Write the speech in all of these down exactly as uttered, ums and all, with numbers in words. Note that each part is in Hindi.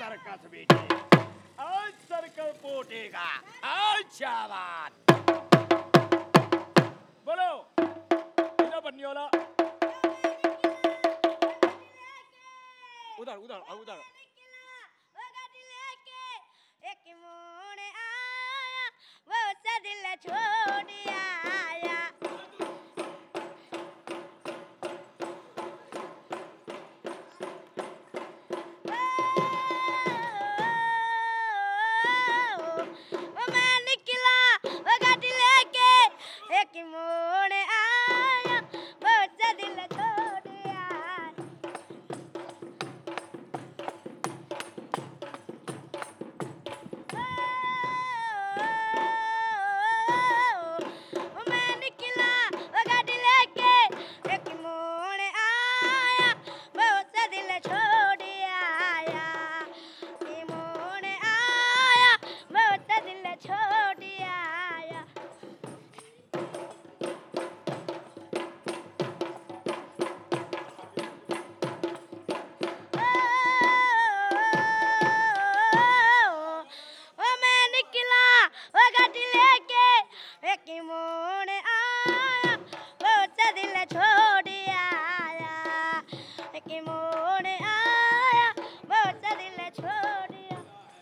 सर्कस बेटे, आज सर्कस पोटेगा, आज शाबाश। बोलो इधर बन्योला, उधर उधर उधर। एक मोड़ आया वो सा दिल छोड़ आया। वो मैं निकला वो गाड़ी लेके, एक मोड़ आया वो सा दिल छोड़ आया। वो मैं निकला वो गाड़ी लेके, एक मोड़ आया वो सा दिल छोड़ आया। ये मोड़ आया वो सा दिल छोड़ आया। वो मैं निकला वो गाड़ी लेके, एक मोड़ आया वो सा दिल छोड़ आया। एक मोड़ आया वो सा दिल छोड़ आया।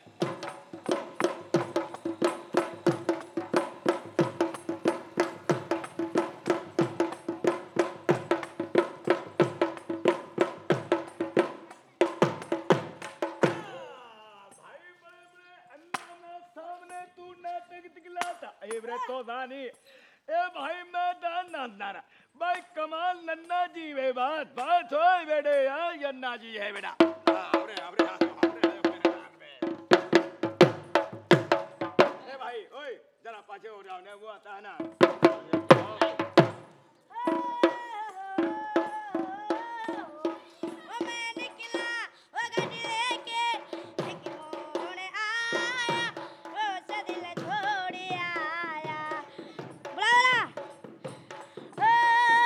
भाई बड़े बड़े अन्ना सामने तू नाटक दिखलाता, ए बरे तो दानी, ए भाई मैं दान नन्ना, भाई कमाल नन्ना जी वे बात बात होए बेटे, यार यन्ना जी है बेटा। आवरे आवरे आवरे मेरे कान में। ए भाई ओए जरा पाछे हो जाओ ने, वो आता है ना। वो मैं निकला वो गाड़ी लेके, एक मोड़ आया वो सा दिल छोड़ आया। बुला बुला।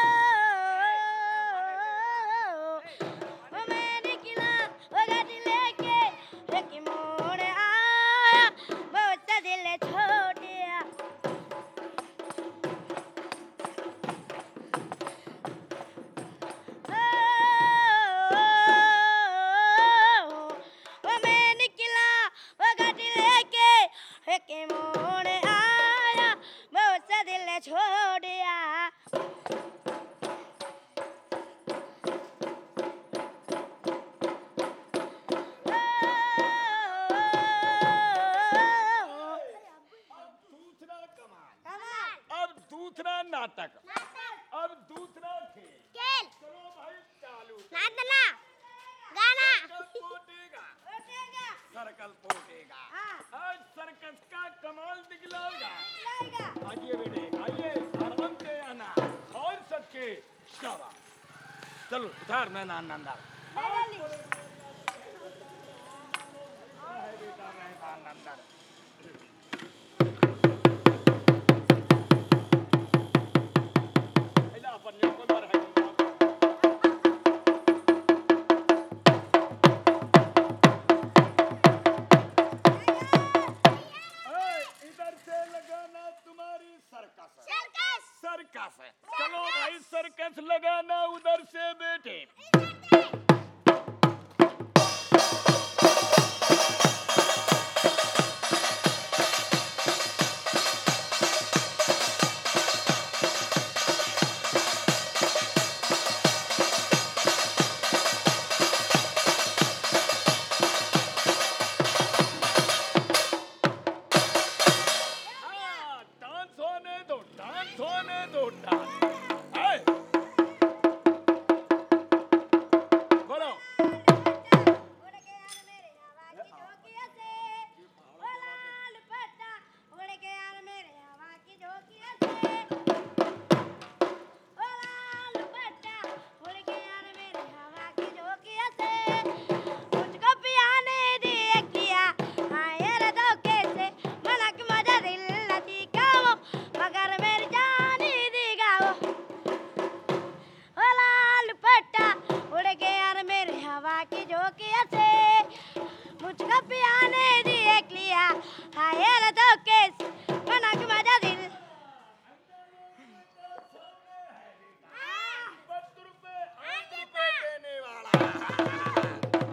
वो मैं निकला वो गाड़ी लेके, एक मोड़ आया वो सा दिल छोड़ आया। वो मैं निकला वो गाड़ी लेके, एक मोड़ आया वो सा दिल छोड़ आया। दूसरा कमाल, कमाल अब दूसरा नाटक, अब दूसरा खेल। खेल चलो भाई चालू। नाचना गाना सर्कल पोटेगा, उठेगा सर्कल पोटेगा, हाँ। आज सर्कस का कमाल दिखलाएगा। लाएगा। आइए बेटे आइए, आराम से आना और सबके शाबाश। चलो उधार मैं नान नंदा ले ले। है बेटा मैं नान नंदा। इला अपन यो को दर है। ए, इधर से लगाना तुम्हारी सर्कस है। सर्कस सर्कस है, चलो भाई सर्कस लगाना उधर से बेटे। हाँ, डांस होने दो, डांस होने दो, डांस। ए, हाय रे तो केस बना के मजा दिल पत्थर रुपए आठ रुपए देने वाला।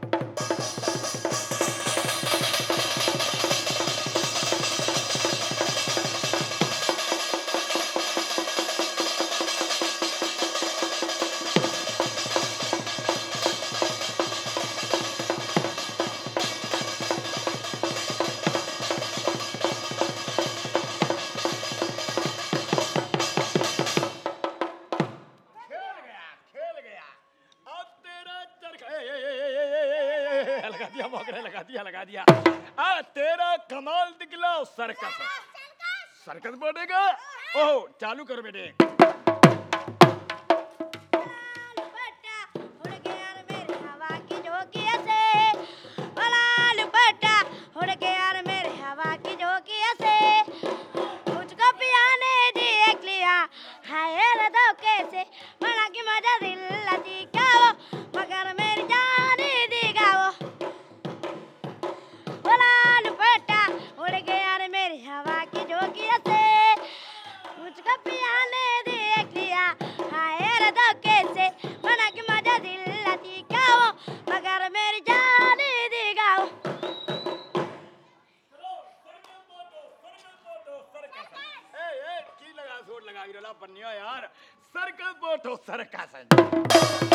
खेल गया खेल गया अब तेरा चरखा ए, ए, ए, ए, ए, ए, ए, ए, लगा दिया मोगरे लगा दिया लगा दिया आ तेरा कमाल दिखलाओ सर्कस सर्कस बोलेगा ओह चालू करो बेटे दुपट्टा उड़ गया रे मेरे हवा की झोंकिया से वाला दुपट्टा उड़ गया रे मेरे हवा की झोंकिया से मुझको पियाने दी एक लिया हाय रे दो कैसे बना के मजा दिल लती का वो मगर मेरी जान देगा वो वाला दुपट्टा उड़ गया रे मेरी हवा की झोंकिया से मुझको पियाने दी एक लिया हाय रे दो कैसे बना के मजा दिल लती का वो मगर मेरी जान देगा वो ए ए की लगा जोर लगा गिरला बन्निया यार सर्कस बोटो सर्कस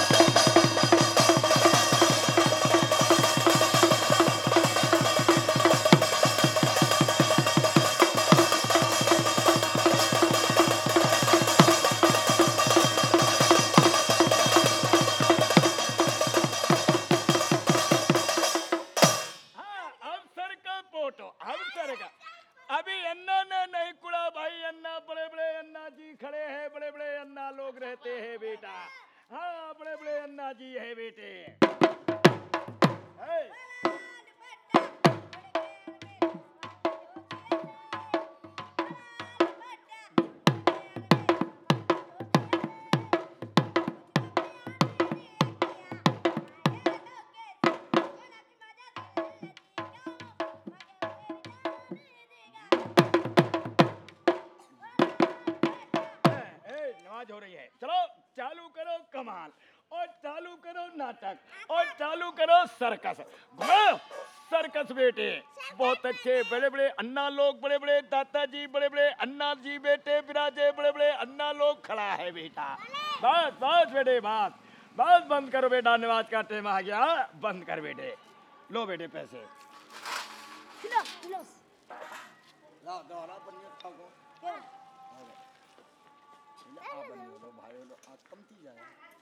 हाँ अब सर्कस बोटो अब सर्कस अभी अन्ना ने नहीं कुड़ा भाई अन्ना बड़े बड़े अन्ना जी खड़े हैं बड़े बड़े अन्ना लोग रहते हैं बेटा हाँ बड़े बड़े अन्ना जी है बेटे है। ए, नमाज हो रही है चलो चालू करो कमाल और चालू करो नाटक और चालू करो सर्कस घुमाओ सर्कस बेटे बहुत अच्छे बड़े बड़े अन्ना लोग बड़े बड़े दादाजी बड़े बड़े अन्ना जी बेटे विराजे बड़े बड़े अन्ना लोग खड़ा है बेटा बस बस बेटे बस बस बंद करो बेटा नमाज का टाइम आ गया बंद कर बेटे लो बेटे पैसे किलो किलो ला दोहरा पन्नी खाओ क्यों आ बनियो लो भाई लो आज कम थी जाए